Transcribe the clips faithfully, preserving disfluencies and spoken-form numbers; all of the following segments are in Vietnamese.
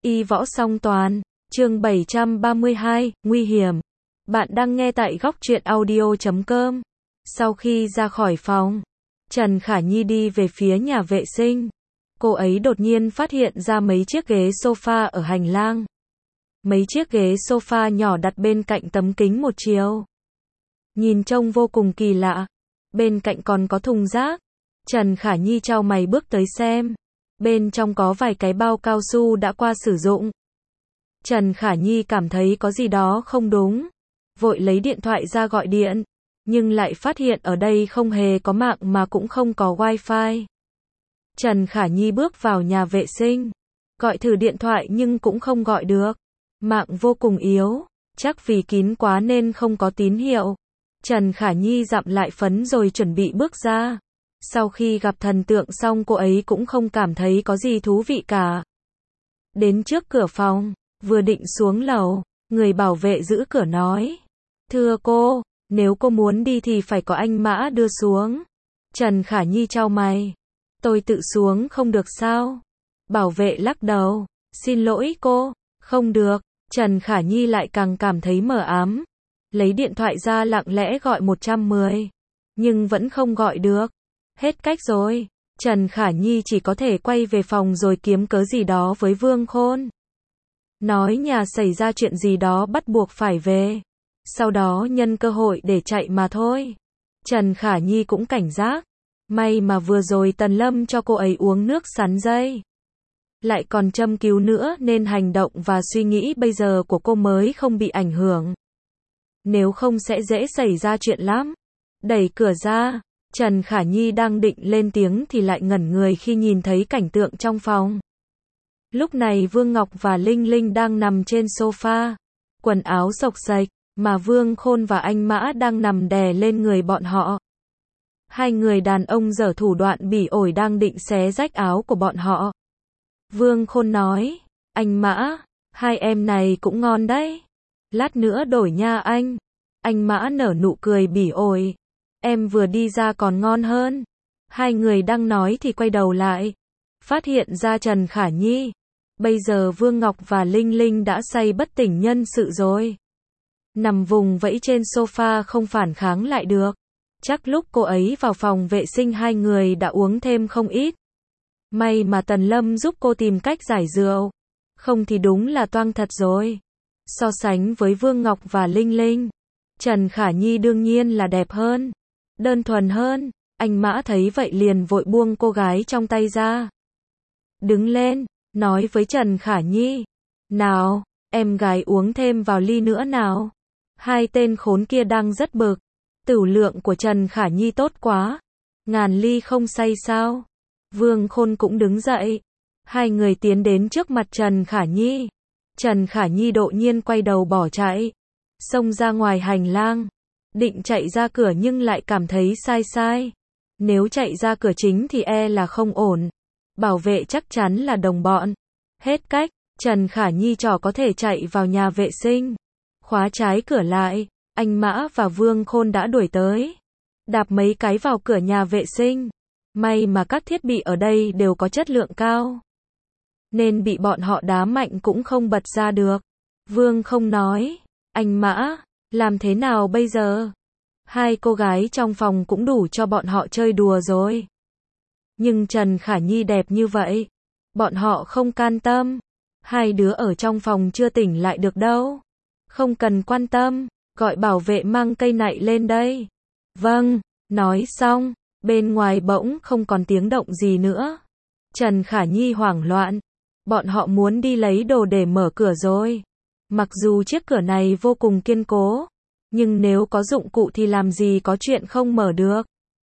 Y võ song toàn, chương bảy trăm ba mươi hai, nguy hiểm. Bạn đang nghe tại góc truyện audio chấm com. Sau khi ra khỏi phòng, Trần Khả Nhi đi về phía nhà vệ sinh. Cô ấy đột nhiên phát hiện ra mấy chiếc ghế sofa ở hành lang. Mấy chiếc ghế sofa nhỏ đặt bên cạnh tấm kính một chiều. Nhìn trông vô cùng kỳ lạ. Bên cạnh còn có thùng rác. Trần Khả Nhi chau mày bước tới xem. Bên trong có vài cái bao cao su đã qua sử dụng. Trần Khả Nhi cảm thấy có gì đó không đúng. Vội lấy điện thoại ra gọi điện. Nhưng lại phát hiện ở đây không hề có mạng mà cũng không có wifi. Trần Khả Nhi bước vào nhà vệ sinh. Gọi thử điện thoại nhưng cũng không gọi được. Mạng vô cùng yếu. Chắc vì kín quá nên không có tín hiệu. Trần Khả Nhi dặm lại phấn rồi chuẩn bị bước ra. Sau khi gặp thần tượng xong cô ấy cũng không cảm thấy có gì thú vị cả. Đến trước cửa phòng, vừa định xuống lầu, người bảo vệ giữ cửa nói. Thưa cô, nếu cô muốn đi thì phải có anh Mã đưa xuống. Trần Khả Nhi chau mày. Tôi tự xuống không được sao? Bảo vệ lắc đầu. Xin lỗi cô, không được. Trần Khả Nhi lại càng cảm thấy mờ ám. Lấy điện thoại ra lặng lẽ gọi một trăm mười. Nhưng vẫn không gọi được. Hết cách rồi. Trần Khả Nhi chỉ có thể quay về phòng rồi kiếm cớ gì đó với Vương Khôn. Nói nhà xảy ra chuyện gì đó bắt buộc phải về. Sau đó nhân cơ hội để chạy mà thôi. Trần Khả Nhi cũng cảnh giác. May mà vừa rồi Tần Lâm cho cô ấy uống nước sắn dây. Lại còn châm cứu nữa nên hành động và suy nghĩ bây giờ của cô mới không bị ảnh hưởng. Nếu không sẽ dễ xảy ra chuyện lắm. Đẩy cửa ra. Trần Khả Nhi đang định lên tiếng thì lại ngẩn người khi nhìn thấy cảnh tượng trong phòng. Lúc này Vương Ngọc và Linh Linh đang nằm trên sofa, quần áo xộc xệch, mà Vương Khôn và anh Mã đang nằm đè lên người bọn họ. Hai người đàn ông giở thủ đoạn bỉ ổi đang định xé rách áo của bọn họ. Vương Khôn nói, anh Mã, hai em này cũng ngon đấy. Lát nữa đổi nha anh. Anh Mã nở nụ cười bỉ ổi. Em vừa đi ra còn ngon hơn. Hai người đang nói thì quay đầu lại. Phát hiện ra Trần Khả Nhi. Bây giờ Vương Ngọc và Linh Linh đã say bất tỉnh nhân sự rồi. Nằm vùng vẫy trên sofa không phản kháng lại được. Chắc lúc cô ấy vào phòng vệ sinh hai người đã uống thêm không ít. May mà Tần Lâm giúp cô tìm cách giải rượu. Không thì đúng là toang thật rồi. So sánh với Vương Ngọc và Linh Linh, Trần Khả Nhi đương nhiên là đẹp hơn. Đơn thuần hơn. Anh Mã thấy vậy liền vội buông cô gái trong tay ra. Đứng lên, nói với Trần Khả Nhi. Nào, em gái uống thêm vào ly nữa nào. Hai tên khốn kia đang rất bực. Tửu lượng của Trần Khả Nhi tốt quá. Ngàn ly không say sao. Vương Khôn cũng đứng dậy. Hai người tiến đến trước mặt Trần Khả Nhi. Trần Khả Nhi đột nhiên quay đầu bỏ chạy. Xông ra ngoài hành lang. Định chạy ra cửa nhưng lại cảm thấy sai sai. Nếu chạy ra cửa chính thì e là không ổn. Bảo vệ chắc chắn là đồng bọn. Hết cách, Trần Khả Nhi trò có thể chạy vào nhà vệ sinh. Khóa trái cửa lại, anh Mã và Vương Khôn đã đuổi tới. Đạp mấy cái vào cửa nhà vệ sinh. May mà các thiết bị ở đây đều có chất lượng cao. Nên bị bọn họ đá mạnh cũng không bật ra được. Vương không nói, anh Mã, làm thế nào bây giờ? Hai cô gái trong phòng cũng đủ cho bọn họ chơi đùa rồi. Nhưng Trần Khả Nhi đẹp như vậy. Bọn họ không can tâm. Hai đứa ở trong phòng chưa tỉnh lại được đâu. Không cần quan tâm. Gọi bảo vệ mang cây nạy lên đây. Vâng, nói xong. Bên ngoài bỗng không còn tiếng động gì nữa. Trần Khả Nhi hoảng loạn. Bọn họ muốn đi lấy đồ để mở cửa rồi. Mặc dù chiếc cửa này vô cùng kiên cố. Nhưng nếu có dụng cụ thì làm gì có chuyện không mở được.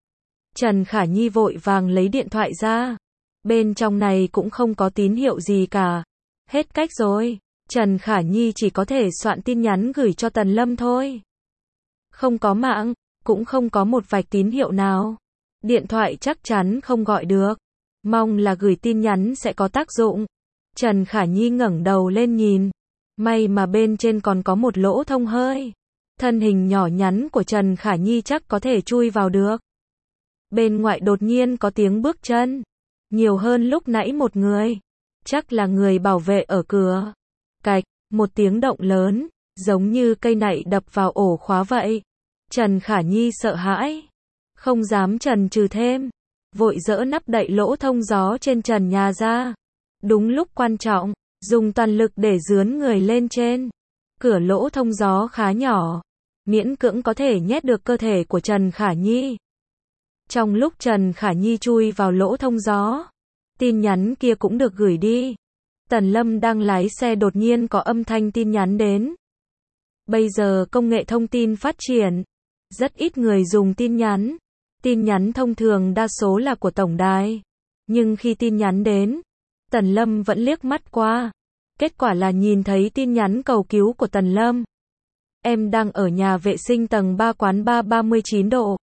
Trần Khả Nhi vội vàng lấy điện thoại ra. Bên trong này cũng không có tín hiệu gì cả. Hết cách rồi. Trần Khả Nhi chỉ có thể soạn tin nhắn gửi cho Tần Lâm thôi. Không có mạng, cũng không có một vạch tín hiệu nào. Điện thoại chắc chắn không gọi được. Mong là gửi tin nhắn sẽ có tác dụng. Trần Khả Nhi ngẩng đầu lên nhìn. May mà bên trên còn có một lỗ thông hơi. Thân hình nhỏ nhắn của Trần Khả Nhi chắc có thể chui vào được. Bên ngoài đột nhiên có tiếng bước chân. Nhiều hơn lúc nãy một người. Chắc là người bảo vệ ở cửa. Cạch, một tiếng động lớn, giống như cây nạy đập vào ổ khóa vậy. Trần Khả Nhi sợ hãi, không dám chần chừ thêm, vội dỡ nắp đậy lỗ thông gió trên trần nhà ra. Đúng lúc quan trọng, dùng toàn lực để dướn người lên trên. Cửa lỗ thông gió khá nhỏ, miễn cưỡng có thể nhét được cơ thể của Trần Khả Nhi. Trong lúc Trần Khả Nhi chui vào lỗ thông gió, tin nhắn kia cũng được gửi đi. Tần Lâm đang lái xe đột nhiên có âm thanh tin nhắn đến. Bây giờ công nghệ thông tin phát triển, rất ít người dùng tin nhắn. Tin nhắn thông thường đa số là của tổng đài. Nhưng khi tin nhắn đến, Tần Lâm vẫn liếc mắt qua. Kết quả là nhìn thấy tin nhắn cầu cứu của Tần Lâm. Em đang ở nhà vệ sinh tầng ba quán ba ba mươi chín độ.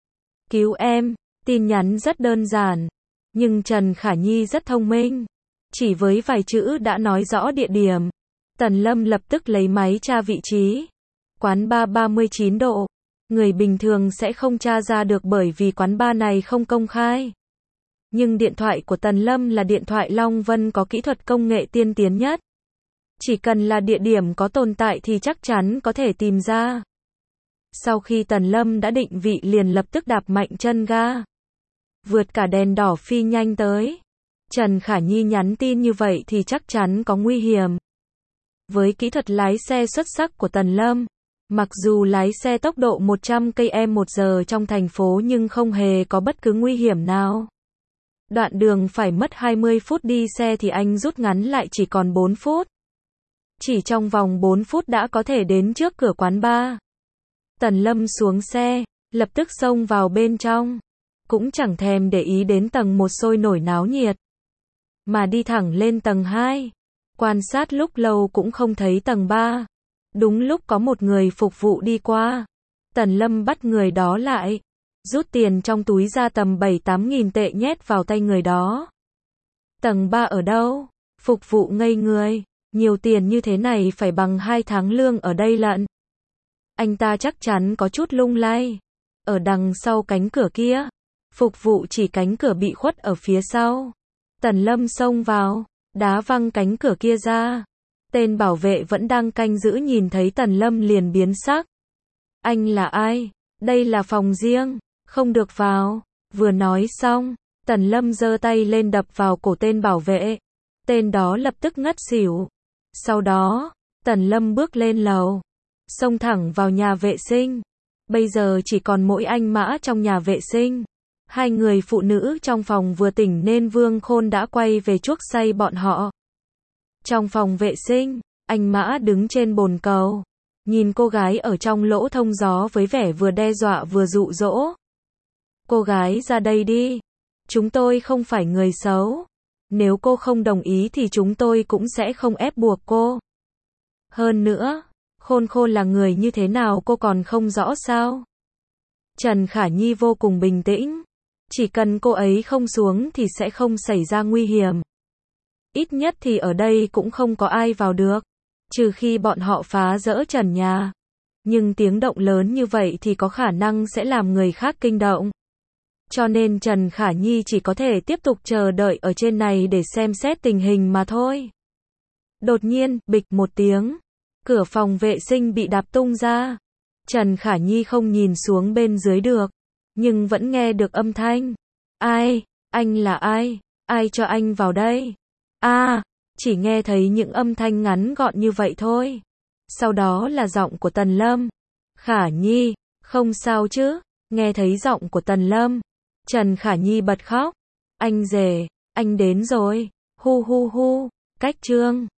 Cứu em. Tin nhắn rất đơn giản, nhưng Trần Khả Nhi rất thông minh. Chỉ với vài chữ đã nói rõ địa điểm. Tần Lâm lập tức lấy máy tra vị trí. Quán ba ba mươi chín độ. Người bình thường sẽ không tra ra được bởi vì quán bar này không công khai. Nhưng điện thoại của Tần Lâm là điện thoại Long Vân có kỹ thuật công nghệ tiên tiến nhất. Chỉ cần là địa điểm có tồn tại thì chắc chắn có thể tìm ra. Sau khi Tần Lâm đã định vị liền lập tức đạp mạnh chân ga. Vượt cả đèn đỏ phi nhanh tới. Trần Khả Nhi nhắn tin như vậy thì chắc chắn có nguy hiểm. Với kỹ thuật lái xe xuất sắc của Tần Lâm, mặc dù lái xe tốc độ một trăm ki lô mét một giờ trong thành phố nhưng không hề có bất cứ nguy hiểm nào. Đoạn đường phải mất hai mươi phút đi xe thì anh rút ngắn lại chỉ còn bốn phút. Chỉ trong vòng bốn phút đã có thể đến trước cửa quán bar. Tần Lâm xuống xe, lập tức xông vào bên trong. Cũng chẳng thèm để ý đến tầng một sôi nổi náo nhiệt. Mà đi thẳng lên tầng hai. Quan sát lúc lâu cũng không thấy tầng ba. Đúng lúc có một người phục vụ đi qua. Tần Lâm bắt người đó lại. Rút tiền trong túi ra tầm bảy tám nghìn tệ nhét vào tay người đó. Tầng ba ở đâu? Phục vụ ngây người. Nhiều tiền như thế này phải bằng hai tháng lương ở đây lận. Anh ta chắc chắn có chút lung lay. Ở đằng sau cánh cửa kia. Phục vụ chỉ cánh cửa bị khuất ở phía sau. Tần Lâm xông vào, đá văng cánh cửa kia ra. Tên bảo vệ vẫn đang canh giữ nhìn thấy Tần Lâm liền biến sắc. Anh là ai? Đây là phòng riêng, không được vào. Vừa nói xong, Tần Lâm giơ tay lên đập vào cổ tên bảo vệ. Tên đó lập tức ngất xỉu. Sau đó, Tần Lâm bước lên lầu, xông thẳng vào nhà vệ sinh. Bây giờ chỉ còn mỗi anh Mã trong nhà vệ sinh. Hai người phụ nữ trong phòng vừa tỉnh nên Vương Khôn đã quay về chuốc say bọn họ. Trong phòng vệ sinh, anh Mã đứng trên bồn cầu, nhìn cô gái ở trong lỗ thông gió với vẻ vừa đe dọa vừa dụ dỗ. Cô gái ra đây đi. Chúng tôi không phải người xấu. Nếu cô không đồng ý thì chúng tôi cũng sẽ không ép buộc cô. Hơn nữa, Khôn Khôn là người như thế nào cô còn không rõ sao? Trần Khả Nhi vô cùng bình tĩnh. Chỉ cần cô ấy không xuống thì sẽ không xảy ra nguy hiểm. Ít nhất thì ở đây cũng không có ai vào được. Trừ khi bọn họ phá rỡ trần nhà. Nhưng tiếng động lớn như vậy thì có khả năng sẽ làm người khác kinh động. Cho nên Trần Khả Nhi chỉ có thể tiếp tục chờ đợi ở trên này để xem xét tình hình mà thôi. Đột nhiên, bịch một tiếng. Cửa phòng vệ sinh bị đạp tung ra. Trần Khả Nhi không nhìn xuống bên dưới được. Nhưng vẫn nghe được âm thanh. Ai? Anh là ai? Ai cho anh vào đây? À, chỉ nghe thấy những âm thanh ngắn gọn như vậy thôi. Sau đó là giọng của Tần Lâm. Khả Nhi, không sao chứ? Nghe thấy giọng của Tần Lâm, Trần Khả Nhi bật khóc. Anh rể, anh đến rồi. Hu hu hu. Cách chương